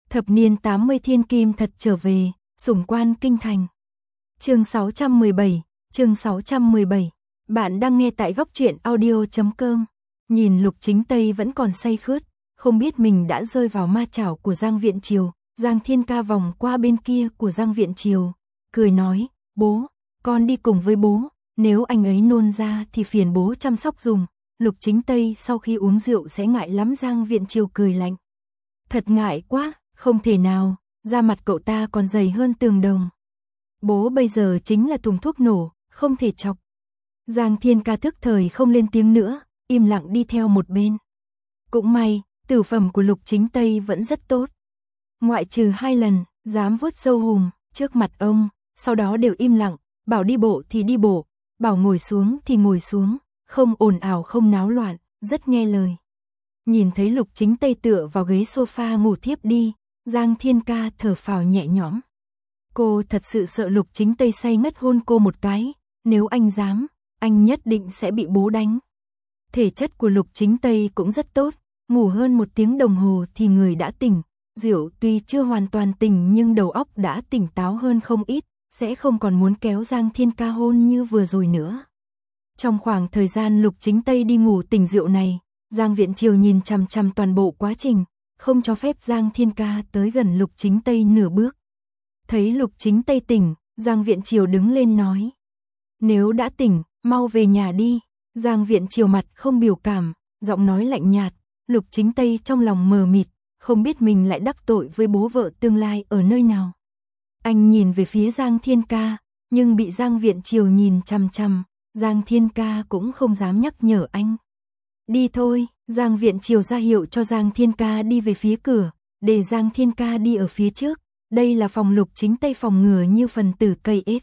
Thập niên 80 thiên kim thật trở về, sủng quan kinh thành. Chương 617. Bạn đang nghe tại góc truyện audio.com. Nhìn Lục Chính Tây vẫn còn say khướt, không biết mình đã rơi vào ma chảo của Giang Viễn Triều. Giang Thiên Ca vòng qua bên kia của Giang Viễn Triều, cười nói, bố, con đi cùng với bố, nếu anh ấy nôn ra thì phiền bố chăm sóc dùm. Lục Chính Tây sau khi uống rượu sẽ ngại lắm. Giang Viễn Triều cười lạnh. Thật ngại quá, không thể nào, da mặt cậu ta còn dày hơn tường đồng. Bố bây giờ chính là thùng thuốc nổ, không thể chọc. Giang Thiên Ca thức thời không lên tiếng nữa, im lặng đi theo một bên. Cũng may, tử phẩm của Lục Chính Tây vẫn rất tốt. Ngoại trừ 2 lần, dám vuốt râu hùm trước mặt ông, sau đó đều im lặng, bảo đi bộ thì đi bộ, bảo ngồi xuống thì ngồi xuống, không ồn ào không náo loạn, rất nghe lời. Nhìn thấy Lục Chính Tây tựa vào ghế sofa ngủ thiếp đi, Giang Thiên Ca thở phào nhẹ nhõm. Cô thật sự sợ Lục Chính Tây say ngất hôn cô một cái, nếu anh dám, anh nhất định sẽ bị bố đánh. Thể chất của Lục Chính Tây cũng rất tốt, ngủ hơn 1 tiếng đồng hồ thì người đã tỉnh. Rượu tuy chưa hoàn toàn tỉnh nhưng đầu óc đã tỉnh táo hơn không ít, sẽ không còn muốn kéo Giang Thiên Ca hôn như vừa rồi nữa. Trong khoảng thời gian Lục Chính Tây đi ngủ tỉnh rượu này, Giang Viễn Triều nhìn chằm chằm toàn bộ quá trình, không cho phép Giang Thiên Ca tới gần Lục Chính Tây nửa bước. Thấy Lục Chính Tây tỉnh, Giang Viễn Triều đứng lên nói. Nếu đã tỉnh, mau về nhà đi. Giang Viễn Triều mặt không biểu cảm, giọng nói lạnh nhạt. Lục Chính Tây trong lòng mờ mịt, không biết mình lại đắc tội với bố vợ tương lai ở nơi nào. Anh nhìn về phía Giang Thiên Ca, nhưng bị Giang Viễn Triều nhìn chằm chằm, Giang Thiên Ca cũng không dám nhắc nhở anh. Đi thôi, Giang Viễn Triều ra hiệu cho Giang Thiên Ca đi về phía cửa, để Giang Thiên Ca đi ở phía trước. Đây là phòng Lục Chính Tây phòng ngừa như phần tử cây ếch.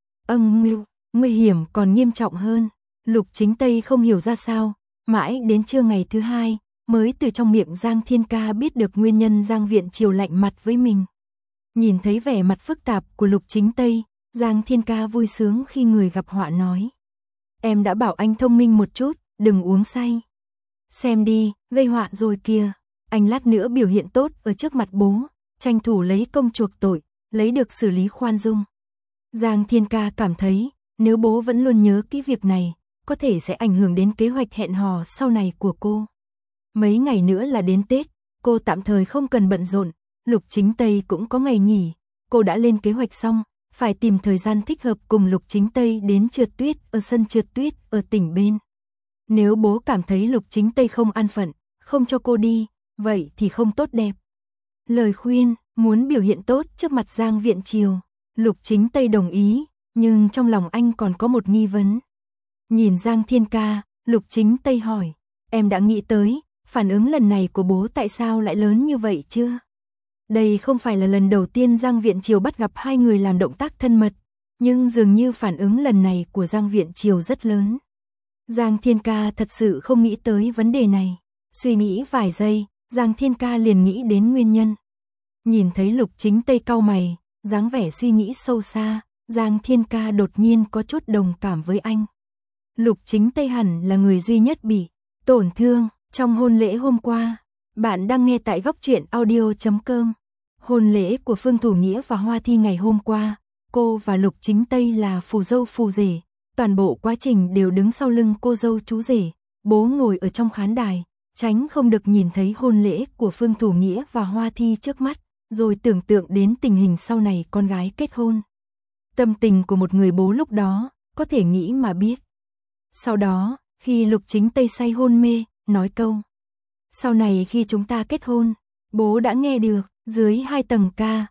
Nguy hiểm còn nghiêm trọng hơn. Lục Chính Tây không hiểu ra sao, mãi đến trưa ngày thứ 2, mới từ trong miệng Giang Thiên Ca biết được nguyên nhân Giang Viễn Triều lạnh mặt với mình. Nhìn thấy vẻ mặt phức tạp của Lục Chính Tây, Giang Thiên Ca vui sướng khi người gặp họa nói. Em đã bảo anh thông minh một chút, đừng uống say. Xem đi, gây họa rồi kìa. Anh lát nữa biểu hiện tốt ở trước mặt bố, tranh thủ lấy công chuộc tội, lấy được xử lý khoan dung. Giang Thiên Ca cảm thấy, nếu bố vẫn luôn nhớ cái việc này, có thể sẽ ảnh hưởng đến kế hoạch hẹn hò sau này của cô. Mấy ngày nữa là đến Tết, cô tạm thời không cần bận rộn, Lục Chính Tây cũng có ngày nghỉ, cô đã lên kế hoạch xong, phải tìm thời gian thích hợp cùng Lục Chính Tây đến trượt tuyết ở sân trượt tuyết ở tỉnh bên. Nếu bố cảm thấy Lục Chính Tây không an phận, không cho cô đi, vậy thì không tốt đẹp. Lời khuyên, muốn biểu hiện tốt trước mặt Giang Viễn Triều, Lục Chính Tây đồng ý, nhưng trong lòng anh còn có một nghi vấn. Nhìn Giang Thiên Ca, Lục Chính Tây hỏi, em đã nghĩ tới, phản ứng lần này của bố tại sao lại lớn như vậy chưa? Đây không phải là lần đầu tiên Giang Viễn Triều bắt gặp 2 người làm động tác thân mật, nhưng dường như phản ứng lần này của Giang Viễn Triều rất lớn. Giang Thiên Ca thật sự không nghĩ tới vấn đề này. Suy nghĩ vài giây, Giang Thiên Ca liền nghĩ đến nguyên nhân. Nhìn thấy Lục Chính Tây cau mày, dáng vẻ suy nghĩ sâu xa, Giang Thiên Ca đột nhiên có chút đồng cảm với anh. Lục Chính Tây hẳn là người duy nhất bị tổn thương trong hôn lễ hôm qua. Bạn đang nghe tại góc truyện audio.com. Hôn lễ của Phương Thủ Nghĩa và Hoa Thi ngày hôm qua, cô và Lục Chính Tây là phù dâu phù rể, toàn bộ quá trình đều đứng sau lưng cô dâu chú rể, bố ngồi ở trong khán đài, tránh không được nhìn thấy hôn lễ của Phương Thủ Nghĩa và Hoa Thi trước mắt, rồi tưởng tượng đến tình hình sau này con gái kết hôn. Tâm tình của một người bố lúc đó, có thể nghĩ mà biết. Sau đó, khi Lục Chính Tây say hôn mê, nói câu. Sau này khi chúng ta kết hôn, bố đã nghe được, dưới 2 tầng ca,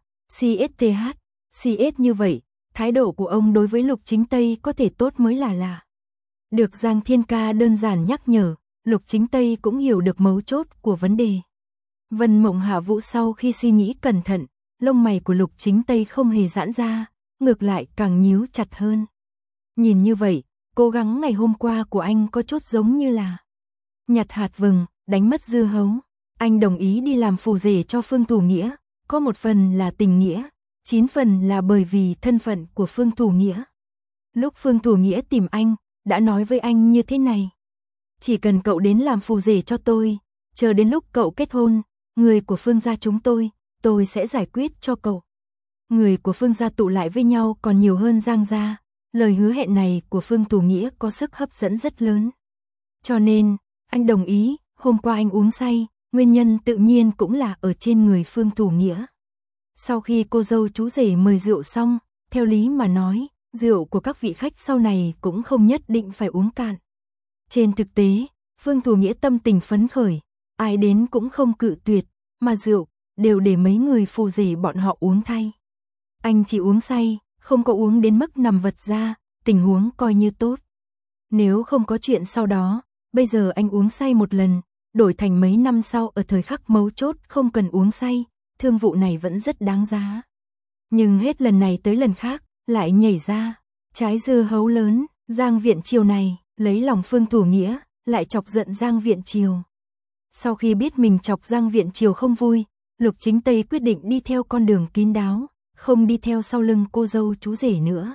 CS như vậy, thái độ của ông đối với Lục Chính Tây có thể tốt mới là lạ. Được Giang Thiên Ca đơn giản nhắc nhở, Lục Chính Tây cũng hiểu được mấu chốt của vấn đề. Vân Mộng Hạ Vũ sau khi suy nghĩ cẩn thận, lông mày của Lục Chính Tây không hề giãn ra, ngược lại càng nhíu chặt hơn. Nhìn như vậy, cố gắng ngày hôm qua của anh có chút giống như là nhặt hạt vừng, đánh mất dưa hấu. Anh đồng ý đi làm phù rể cho Phương Thủ Nghĩa, có một phần là tình nghĩa, 9 phần là bởi vì thân phận của Phương Thủ Nghĩa. Lúc Phương Thủ Nghĩa tìm anh, đã nói với anh như thế này. Chỉ cần cậu đến làm phù rể cho tôi, chờ đến lúc cậu kết hôn, người của Phương gia chúng tôi, tôi sẽ giải quyết cho cậu. Người của Phương gia tụ lại với nhau còn nhiều hơn Giang gia, lời hứa hẹn này của Phương Thủ Nghĩa có sức hấp dẫn rất lớn. Cho nên, anh đồng ý, hôm qua anh uống say, nguyên nhân tự nhiên cũng là ở trên người Phương Thủ Nghĩa. Sau khi cô dâu chú rể mời rượu xong, theo lý mà nói, rượu của các vị khách sau này cũng không nhất định phải uống cạn. Trên thực tế, Phương Thủ Nghĩa tâm tình phấn khởi, ai đến cũng không cự tuyệt, mà rượu đều để mấy người phù rể bọn họ uống thay. Anh chỉ uống say, không có uống đến mức nằm vật ra, tình huống coi như tốt. Nếu không có chuyện sau đó, bây giờ anh uống say một lần, đổi thành mấy năm sau ở thời khắc mấu chốt không cần uống say, thương vụ này vẫn rất đáng giá. Nhưng hết lần này tới lần khác, lại nhảy ra, trái dưa hấu lớn, Giang Viễn Triều này, lấy lòng Phương Thủ Nghĩa, lại chọc giận Giang Viễn Triều. Sau khi biết mình chọc Giang Viễn Triều không vui, Lục Chính Tây quyết định đi theo con đường kín đáo, không đi theo sau lưng cô dâu chú rể nữa.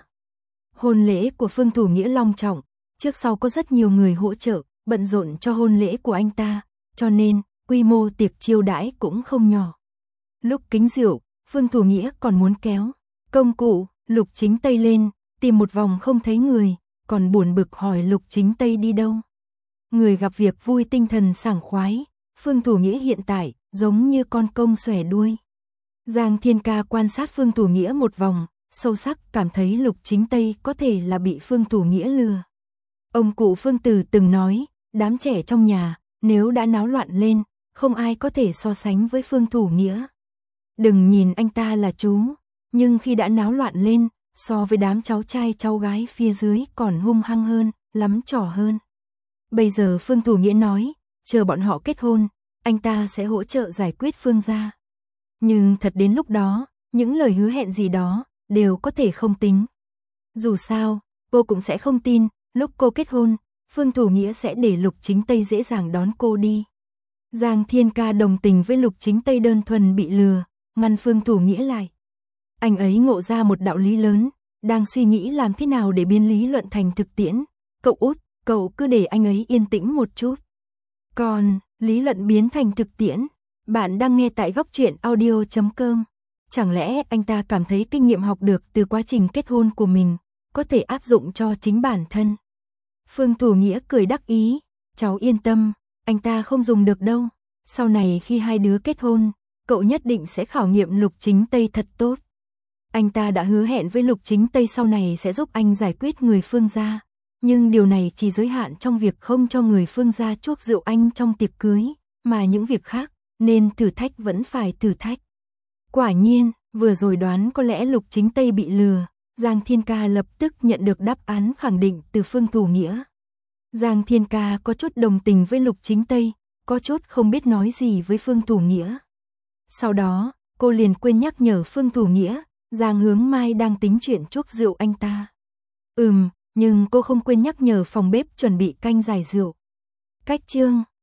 Hôn lễ của Phương Thủ Nghĩa long trọng, trước sau có rất nhiều người hỗ trợ, bận rộn cho hôn lễ của anh ta, cho nên quy mô tiệc chiêu đãi cũng không nhỏ. Lúc kính rượu, Phương Thủ Nghĩa còn muốn kéo công cụ Lục Chính Tây lên, tìm một vòng không thấy người, còn buồn bực hỏi Lục Chính Tây đi đâu. Người gặp việc vui tinh thần sảng khoái, Phương Thủ Nghĩa hiện tại giống như con công xòe đuôi. Giang Thiên Ca quan sát Phương Thủ Nghĩa một vòng, sâu sắc cảm thấy Lục Chính Tây có thể là bị Phương Thủ Nghĩa lừa. Ông cụ Phương Tử từng nói, đám trẻ trong nhà, nếu đã náo loạn lên, không ai có thể so sánh với Phương Thủ Nghĩa. Đừng nhìn anh ta là chú, nhưng khi đã náo loạn lên, so với đám cháu trai cháu gái phía dưới còn hung hăng hơn, lắm trò hơn. Bây giờ Phương Thủ Nghĩa nói, chờ bọn họ kết hôn, anh ta sẽ hỗ trợ giải quyết Phương gia. Nhưng thật đến lúc đó, những lời hứa hẹn gì đó, đều có thể không tính. Dù sao, cô cũng sẽ không tin, lúc cô kết hôn, Phương Thủ Nghĩa sẽ để Lục Chính Tây dễ dàng đón cô đi. Giang Thiên Ca đồng tình với Lục Chính Tây đơn thuần bị lừa, ngăn Phương Thủ Nghĩa lại. Anh ấy ngộ ra một đạo lý lớn, đang suy nghĩ làm thế nào để biến lý luận thành thực tiễn. Cậu út, cậu cứ để anh ấy yên tĩnh một chút. Còn, lý luận biến thành thực tiễn, bạn đang nghe tại góc truyện audio.com. Chẳng lẽ anh ta cảm thấy kinh nghiệm học được từ quá trình kết hôn của mình, có thể áp dụng cho chính bản thân. Phương Thủ Nghĩa cười đắc ý, cháu yên tâm, anh ta không dùng được đâu. Sau này khi hai đứa kết hôn, cậu nhất định sẽ khảo nghiệm Lục Chính Tây thật tốt. Anh ta đã hứa hẹn với Lục Chính Tây sau này sẽ giúp anh giải quyết người Phương gia. Nhưng điều này chỉ giới hạn trong việc không cho người Phương gia chuốc rượu anh trong tiệc cưới, mà những việc khác, nên thử thách vẫn phải thử thách. Quả nhiên, vừa rồi đoán có lẽ Lục Chính Tây bị lừa, Giang Thiên Ca lập tức nhận được đáp án khẳng định từ Phương Thủ Nghĩa. Giang Thiên Ca có chút đồng tình với Lục Chính Tây, có chút không biết nói gì với Phương Thủ Nghĩa. Sau đó, cô liền quên nhắc nhở Phương Thủ Nghĩa, Giang Hướng Mai đang tính chuyện chuốc rượu anh ta. Nhưng cô không quên nhắc nhở phòng bếp chuẩn bị canh giải rượu. Cách chương